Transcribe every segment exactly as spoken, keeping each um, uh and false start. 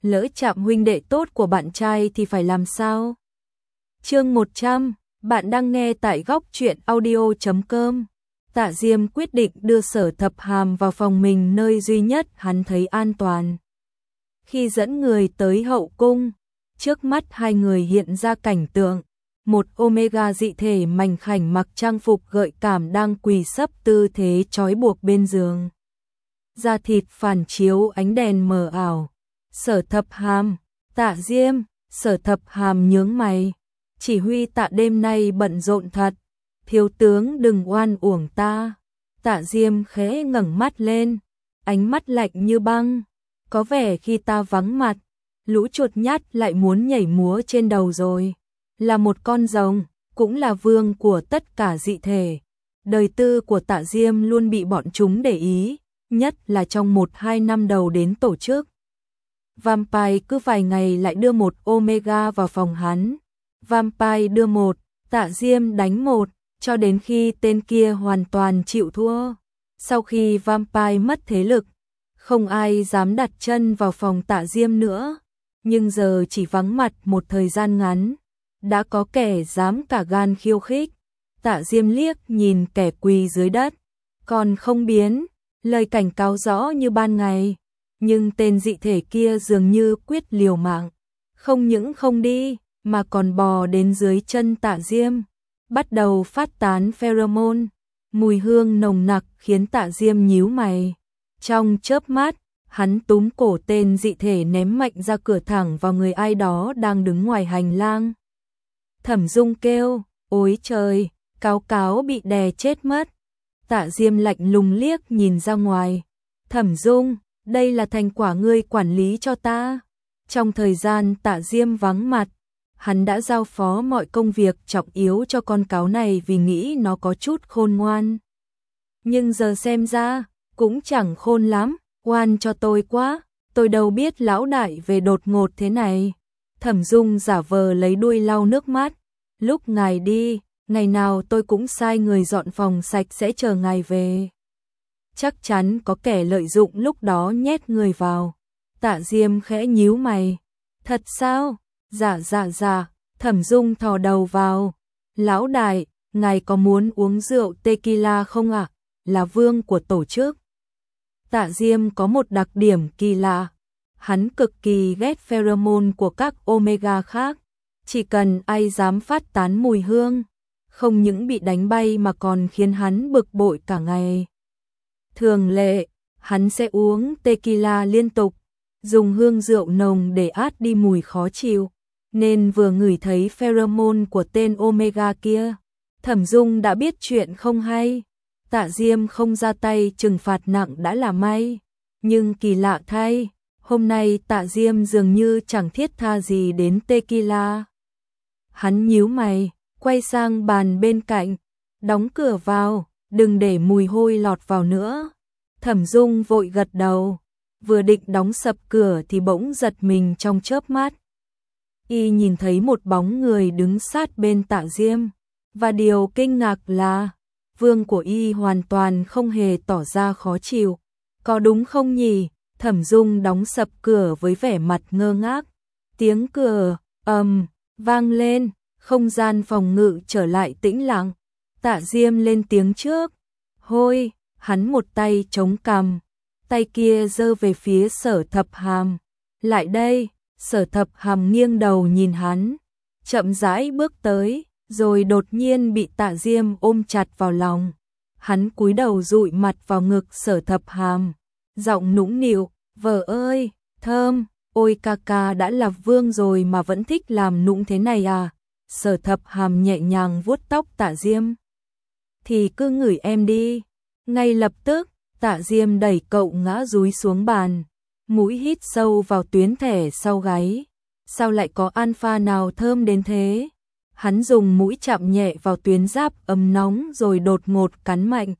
lỡ chạm huynh đệ tốt của bạn trai thì phải làm sao? Chương một trăm, bạn đang nghe tại góc truyện audio chấm com. Tạ Diêm quyết định đưa Sở Thập Hàm vào phòng mình, nơi duy nhất hắn thấy an toàn. Khi dẫn người tới hậu cung, trước mắt hai người hiện ra cảnh tượng, một Omega dị thể mảnh khảnh mặc trang phục gợi cảm đang quỳ sấp tư thế trói buộc bên giường. Da thịt phản chiếu ánh đèn mờ ảo. Sở Thập Hàm, Tạ Diêm, Sở Thập Hàm nhướng mày. Chỉ huy Tạ đêm nay bận rộn thật, thiếu tướng đừng oan uổng ta. Tạ Diêm khẽ ngẩng mắt lên, ánh mắt lạnh như băng. Có vẻ khi ta vắng mặt, lũ chuột nhắt lại muốn nhảy múa trên đầu rồi. Là một con rồng, cũng là vương của tất cả dị thể. Đời tư của Tạ Diêm luôn bị bọn chúng để ý, nhất là trong một hai năm đầu đến tổ chức. Vampire cứ vài ngày lại đưa một Omega vào phòng hắn. Vampire đưa một, Tạ Diêm đánh một, cho đến khi tên kia hoàn toàn chịu thua. Sau khi Vampire mất thế lực, không ai dám đặt chân vào phòng Tạ Diêm nữa. Nhưng giờ chỉ vắng mặt một thời gian ngắn, đã có kẻ dám cả gan khiêu khích. Tạ Diêm liếc nhìn kẻ quỳ dưới đất, còn không biến, lời cảnh cáo rõ như ban ngày. Nhưng tên dị thể kia dường như quyết liều mạng, không những không đi, mà còn bò đến dưới chân Tạ Diêm, bắt đầu phát tán pheromone, mùi hương nồng nặc khiến Tạ Diêm nhíu mày. Trong chớp mắt, hắn túm cổ tên dị thể ném mạnh ra cửa thẳng vào người ai đó đang đứng ngoài hành lang. Thẩm Dung kêu, ôi trời, Cáo Cáo bị đè chết mất. Tạ Diêm lạnh lùng liếc nhìn ra ngoài. Thẩm Dung, đây là thành quả ngươi quản lý cho ta. Trong thời gian Tạ Diêm vắng mặt, hắn đã giao phó mọi công việc trọng yếu cho con cáo này vì nghĩ nó có chút khôn ngoan. Nhưng giờ xem ra, cũng chẳng khôn lắm, oan cho tôi quá, tôi đâu biết lão đại về đột ngột thế này. Thẩm Dung giả vờ lấy đuôi lau nước mắt, lúc ngài đi, ngày nào tôi cũng sai người dọn phòng sạch sẽ chờ ngài về. Chắc chắn có kẻ lợi dụng lúc đó nhét người vào. Tạ Diêm khẽ nhíu mày. Thật sao? Dạ dạ dạ. Thẩm Dung thò đầu vào. Lão đại, ngài có muốn uống rượu tequila không ạ? À? Là vương của tổ chức. Tạ Diêm có một đặc điểm kỳ lạ. Hắn cực kỳ ghét pheromone của các Omega khác. Chỉ cần ai dám phát tán mùi hương, không những bị đánh bay mà còn khiến hắn bực bội cả ngày. Thường lệ, hắn sẽ uống tequila liên tục, dùng hương rượu nồng để át đi mùi khó chịu, nên vừa ngửi thấy pheromone của tên Omega kia, Thẩm Dung đã biết chuyện không hay. Tạ Diêm không ra tay trừng phạt nặng đã là may, nhưng kỳ lạ thay, hôm nay Tạ Diêm dường như chẳng thiết tha gì đến tequila. Hắn nhíu mày, quay sang bàn bên cạnh, đóng cửa vào, đừng để mùi hôi lọt vào nữa. Thẩm Dung vội gật đầu, vừa định đóng sập cửa thì bỗng giật mình trong chớp mắt. Y nhìn thấy một bóng người đứng sát bên Tạ Diêm, và điều kinh ngạc là vương của Y hoàn toàn không hề tỏ ra khó chịu. Có đúng không nhỉ? Thẩm Dung đóng sập cửa với vẻ mặt ngơ ngác. Tiếng cửa ầm um, vang lên, không gian phòng ngự trở lại tĩnh lặng. Tạ Diêm lên tiếng trước. Hôi, hắn một tay chống cằm, tay kia giơ về phía Sở Thập Hàm. Lại đây. Sở Thập Hàm nghiêng đầu nhìn hắn, chậm rãi bước tới, rồi đột nhiên bị Tạ Diêm ôm chặt vào lòng. Hắn cúi đầu dụi mặt vào ngực Sở Thập Hàm, giọng nũng nịu, vợ ơi, thơm, ôi ca ca đã là vương rồi mà vẫn thích làm nũng thế này à? Sở Thập Hàm nhẹ nhàng vuốt tóc Tạ Diêm. Thì cứ ngửi em đi. Ngay lập tức, Tạ Diêm đẩy cậu ngã dúi xuống bàn, mũi hít sâu vào tuyến thẻ sau gáy. Sao lại có alpha nào thơm đến thế? Hắn dùng mũi chạm nhẹ vào tuyến giáp ấm nóng rồi đột ngột cắn mạnh.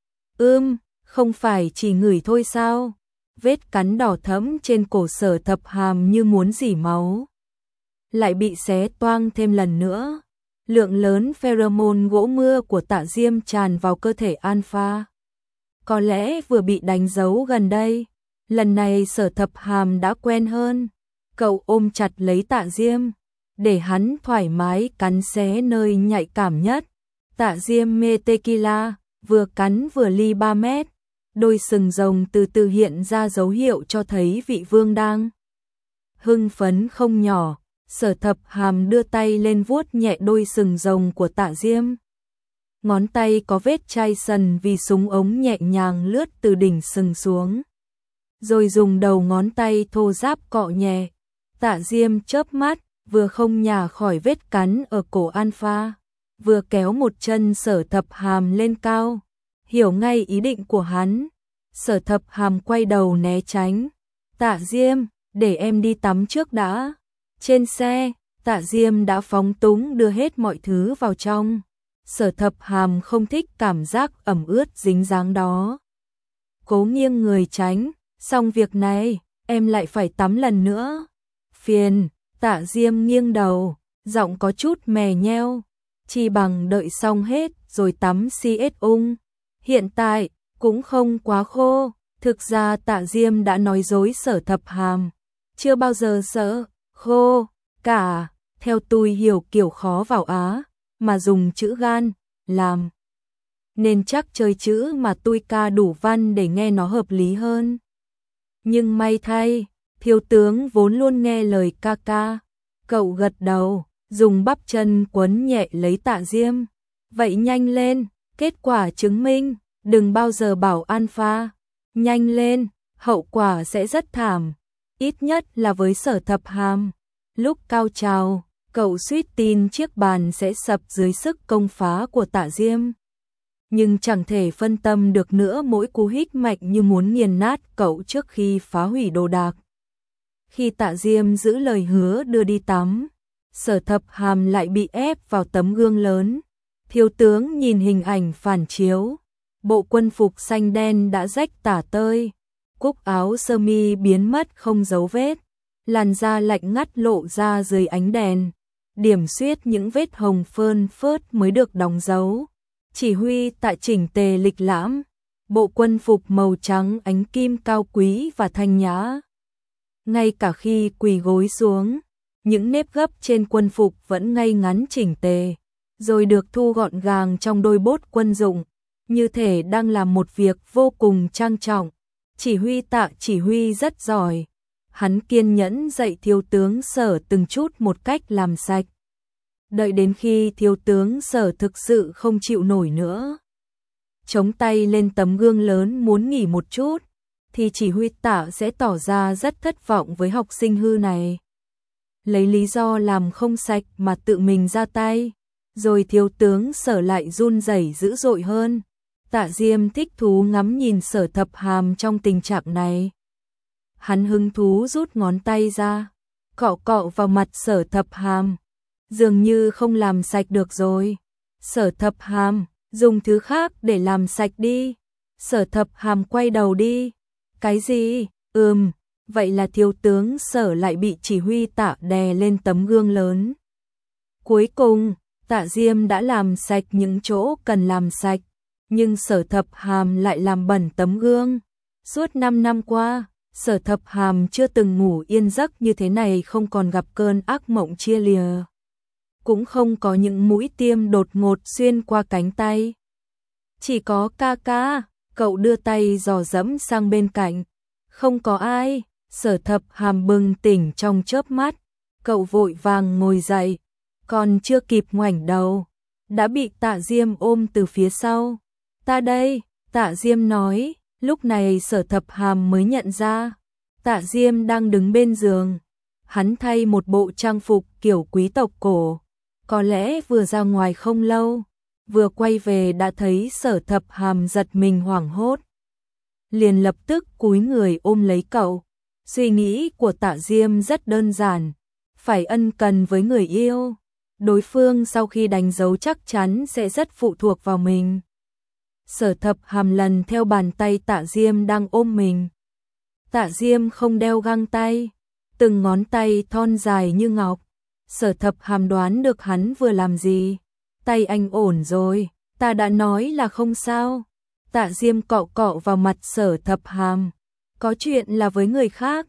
Ưm, không phải chỉ ngửi thôi sao? Vết cắn đỏ thẫm trên cổ Sở Thập Hàm như muốn rỉ máu, lại bị xé toang thêm lần nữa. Lượng lớn pheromone gỗ mưa của Tạ Diêm tràn vào cơ thể alpha. Có lẽ vừa bị đánh dấu gần đây, lần này Sở Thập Hàm đã quen hơn, Cậu ôm chặt lấy Tạ Diêm, để hắn thoải mái cắn xé nơi nhạy cảm nhất. Tạ Diêm mê tequila, vừa cắn vừa ly ba mét, đôi sừng rồng từ từ hiện ra dấu hiệu cho thấy vị vương đang hưng phấn không nhỏ. Sở Thập Hàm đưa tay lên vuốt nhẹ đôi sừng rồng của Tạ Diêm. Ngón tay có vết chai sần vì súng ống nhẹ nhàng lướt từ đỉnh sừng xuống, rồi dùng đầu ngón tay thô ráp cọ nhẹ. Tạ Diêm chớp mắt, vừa không nhả khỏi vết cắn ở cổ Alpha, vừa kéo một chân Sở Thập Hàm lên cao, hiểu ngay ý định của hắn. Sở Thập Hàm quay đầu né tránh. Tạ Diêm, để em đi tắm trước đã. Trên xe, Tạ Diêm đã phóng túng đưa hết mọi thứ vào trong. Sở Thập Hàm không thích cảm giác ẩm ướt dính dáng đó, cố nghiêng người tránh. Xong việc này, em lại phải tắm lần nữa. Phiền. Tạ Diêm nghiêng đầu, giọng có chút mè nheo. Chi bằng đợi xong hết rồi tắm xê ét ung. Hiện tại, cũng không quá khô. Thực ra Tạ Diêm đã nói dối Sở Thập Hàm, chưa bao giờ sợ khô cả. Theo tôi hiểu kiểu khó vào Á, mà dùng chữ gan làm, nên chắc chơi chữ mà tôi ca đủ văn để nghe nó hợp lý hơn. Nhưng may thay, thiếu tướng vốn luôn nghe lời ca ca. Cậu gật đầu, dùng bắp chân quấn nhẹ lấy Tạ Diêm. Vậy nhanh lên, kết quả chứng minh, đừng bao giờ bảo Alpha. Nhanh lên, hậu quả sẽ rất thảm, ít nhất là với Sở Thập Hàm. Lúc cao trào, cậu suýt tin chiếc bàn sẽ sập dưới sức công phá của Tạ Diêm. Nhưng chẳng thể phân tâm được nữa, mỗi cú hít mạnh như muốn nghiền nát cậu trước khi phá hủy đồ đạc. Khi Tạ Diêm giữ lời hứa đưa đi tắm, Sở Thập Hàm lại bị ép vào tấm gương lớn. Thiếu tướng nhìn hình ảnh phản chiếu, bộ quân phục xanh đen đã rách tả tơi, cúc áo sơ mi biến mất không dấu vết, làn da lạnh ngắt lộ ra dưới ánh đèn, điểm xuyết những vết hồng phơn phớt mới được đóng dấu. Chỉ huy Tạ chỉnh tề lịch lãm, bộ quân phục màu trắng ánh kim cao quý và thanh nhã. Ngay cả khi quỳ gối xuống, những nếp gấp trên quân phục vẫn ngay ngắn chỉnh tề, rồi được thu gọn gàng trong đôi bốt quân dụng, như thể đang làm một việc vô cùng trang trọng. Chỉ huy Tạ chỉ huy rất giỏi, hắn kiên nhẫn dạy thiếu tướng Sở từng chút một cách làm sạch. Đợi đến khi thiếu tướng Sở thực sự không chịu nổi nữa, chống tay lên tấm gương lớn muốn nghỉ một chút, thì chỉ huy Tạ sẽ tỏ ra rất thất vọng với học sinh hư này, lấy lý do làm không sạch mà tự mình ra tay. Rồi thiếu tướng Sở lại run rẩy dữ dội hơn. Tạ Diêm thích thú ngắm nhìn Sở Thập Hàm trong tình trạng này. Hắn hứng thú rút ngón tay ra, cọ cọ vào mặt Sở Thập Hàm. Dường như không làm sạch được rồi. Sở Thập Hàm, dùng thứ khác để làm sạch đi. Sở Thập Hàm quay đầu đi. Cái gì? Ừm, vậy là thiếu tướng Sở lại bị chỉ huy Tạ đè lên tấm gương lớn. Cuối cùng, Tạ Diêm đã làm sạch những chỗ cần làm sạch, nhưng Sở Thập Hàm lại làm bẩn tấm gương. Suốt năm năm qua, Sở Thập Hàm chưa từng ngủ yên giấc như thế này, không còn gặp cơn ác mộng chia lìa, cũng không có những mũi tiêm đột ngột xuyên qua cánh tay. Chỉ có ca ca. Cậu đưa tay dò dẫm sang bên cạnh. Không có ai. Sở Thập Hàm bừng tỉnh trong chớp mắt. Cậu vội vàng ngồi dậy, còn chưa kịp ngoảnh đầu, đã bị Tạ Diêm ôm từ phía sau. Ta đây, Tạ Diêm nói. Lúc này Sở Thập Hàm mới nhận ra Tạ Diêm đang đứng bên giường. Hắn thay một bộ trang phục kiểu quý tộc cổ, có lẽ vừa ra ngoài không lâu, vừa quay về đã thấy Sở Thập Hàm giật mình hoảng hốt, liền lập tức cúi người ôm lấy cậu. Suy nghĩ của Tạ Diêm rất đơn giản, phải ân cần với người yêu, đối phương sau khi đánh dấu chắc chắn sẽ rất phụ thuộc vào mình. Sở Thập Hàm lần theo bàn tay Tạ Diêm đang ôm mình. Tạ Diêm không đeo găng tay, từng ngón tay thon dài như ngọc. Sở Thập Hàm đoán được hắn vừa làm gì. Tay anh ổn rồi, ta đã nói là không sao. Tạ Diêm cọ cọ vào mặt Sở Thập Hàm. Có chuyện là với người khác.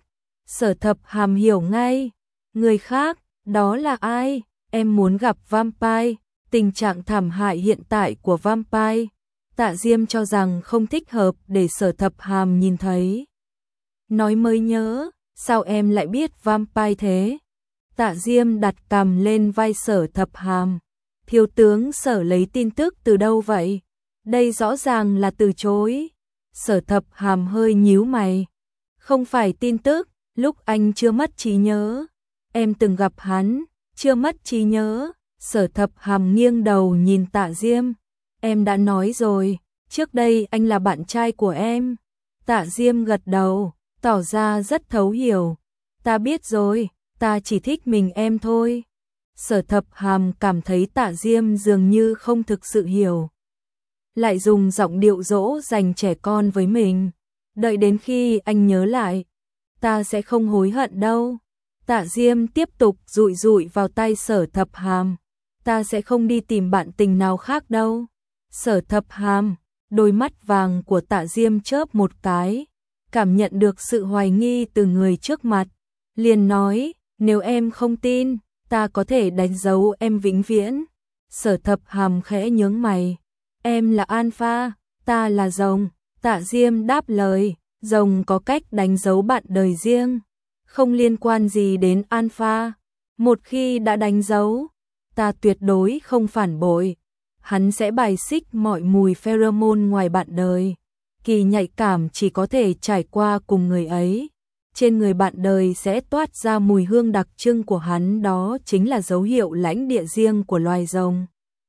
Sở Thập Hàm hiểu ngay. Người khác, đó là ai? Em muốn gặp vampire. Tình trạng thảm hại hiện tại của vampire, Tạ Diêm cho rằng không thích hợp để Sở Thập Hàm nhìn thấy. Nói mới nhớ, sao em lại biết vampire thế? Tạ Diêm đặt cằm lên vai Sở Thập Hàm. Thiếu tướng Sở lấy tin tức từ đâu vậy? Đây rõ ràng là từ chối. Sở Thập Hàm hơi nhíu mày. Không phải tin tức, lúc anh chưa mất trí nhớ. Em từng gặp hắn, chưa mất trí nhớ. Sở Thập Hàm nghiêng đầu nhìn Tạ Diêm. Em đã nói rồi, trước đây anh là bạn trai của em. Tạ Diêm gật đầu, tỏ ra rất thấu hiểu. Ta biết rồi, ta chỉ thích mình em thôi. Sở Thập Hàm cảm thấy Tạ Diêm dường như không thực sự hiểu. Lại dùng giọng điệu dỗ dành trẻ con với mình. Đợi đến khi anh nhớ lại, ta sẽ không hối hận đâu. Tạ Diêm tiếp tục dụi dụi vào tay Sở Thập Hàm. Ta sẽ không đi tìm bạn tình nào khác đâu. Sở Thập Hàm, đôi mắt vàng của Tạ Diêm chớp một cái, cảm nhận được sự hoài nghi từ người trước mặt, liền nói, nếu em không tin, ta có thể đánh dấu em vĩnh viễn. Sở Thập Hàm khẽ nhướng mày, em là alpha, ta là rồng. Tạ Diêm đáp lời, rồng có cách đánh dấu bạn đời riêng, không liên quan gì đến alpha. Một khi đã đánh dấu, ta tuyệt đối không phản bội. Hắn sẽ bài xích mọi mùi pheromone ngoài bạn đời. Kỳ nhạy cảm chỉ có thể trải qua cùng người ấy. Trên người bạn đời sẽ toát ra mùi hương đặc trưng của hắn, đó chính là dấu hiệu lãnh địa riêng của loài rồng.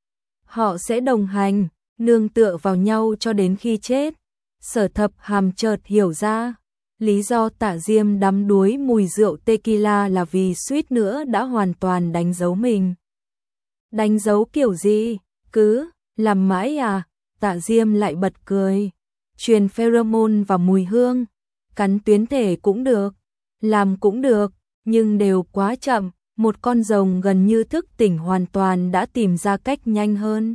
Họ sẽ đồng hành, nương tựa vào nhau cho đến khi chết. Sở Thập Hàm chợt hiểu ra, lý do Tạ Diêm đắm đuối mùi rượu tequila là vì suýt nữa đã hoàn toàn đánh dấu mình. Đánh dấu kiểu gì? Cứ làm mãi à? Tạ Diêm lại bật cười. Truyền pheromone vào mùi hương, cắn tuyến thể cũng được, làm cũng được, nhưng đều quá chậm. Một con rồng gần như thức tỉnh hoàn toàn đã tìm ra cách nhanh hơn.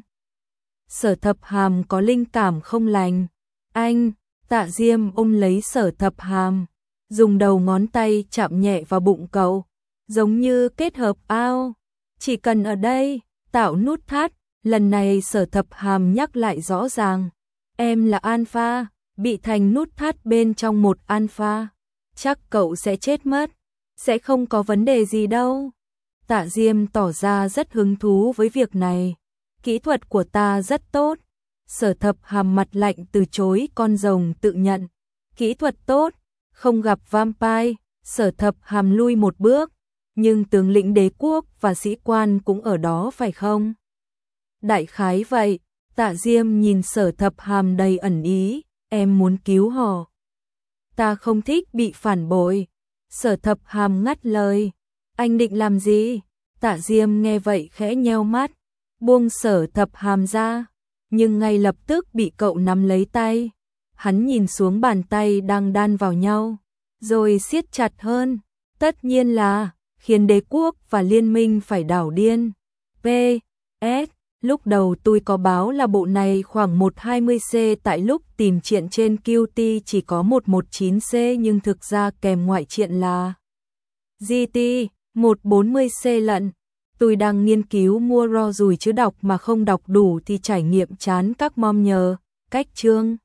Sở Thập Hàm có linh cảm không lành. Anh, Tạ Diêm ôm lấy Sở Thập Hàm, dùng đầu ngón tay chạm nhẹ vào bụng cậu, giống như kết hợp ao. Chỉ cần ở đây, tạo nút thắt. Lần này Sở Thập Hàm nhắc lại rõ ràng. Em là alpha, bị thành nút thắt bên trong một alpha. Chắc cậu sẽ chết mất. Sẽ không có vấn đề gì đâu. Tạ Diêm tỏ ra rất hứng thú với việc này. Kỹ thuật của ta rất tốt. Sở Thập Hàm mặt lạnh từ chối con rồng tự nhận. Kỹ thuật tốt, không gặp vampire. Sở Thập Hàm lui một bước. Nhưng tướng lĩnh đế quốc và sĩ quan cũng ở đó phải không? Đại khái vậy. Tạ Diêm nhìn Sở Thập Hàm đầy ẩn ý. Em muốn cứu họ. Ta không thích bị phản bội. Sở Thập Hàm ngắt lời. Anh định làm gì? Tạ Diêm nghe vậy khẽ nheo mắt, buông Sở Thập Hàm ra, nhưng ngay lập tức bị cậu nắm lấy tay. Hắn nhìn xuống bàn tay đang đan vào nhau, rồi siết chặt hơn. Tất nhiên là khiến đế quốc và liên minh phải đảo điên. P S Lúc đầu tôi có báo là bộ này khoảng một hai mươi C, tại lúc tìm truyện trên Q T chỉ có một một chín C, nhưng thực ra kèm ngoại truyện là G T một bốn mươi C lận. Tôi đang nghiên cứu mua ro rồi chứ đọc mà không đọc đủ thì trải nghiệm chán các mom nhờ. Cách chương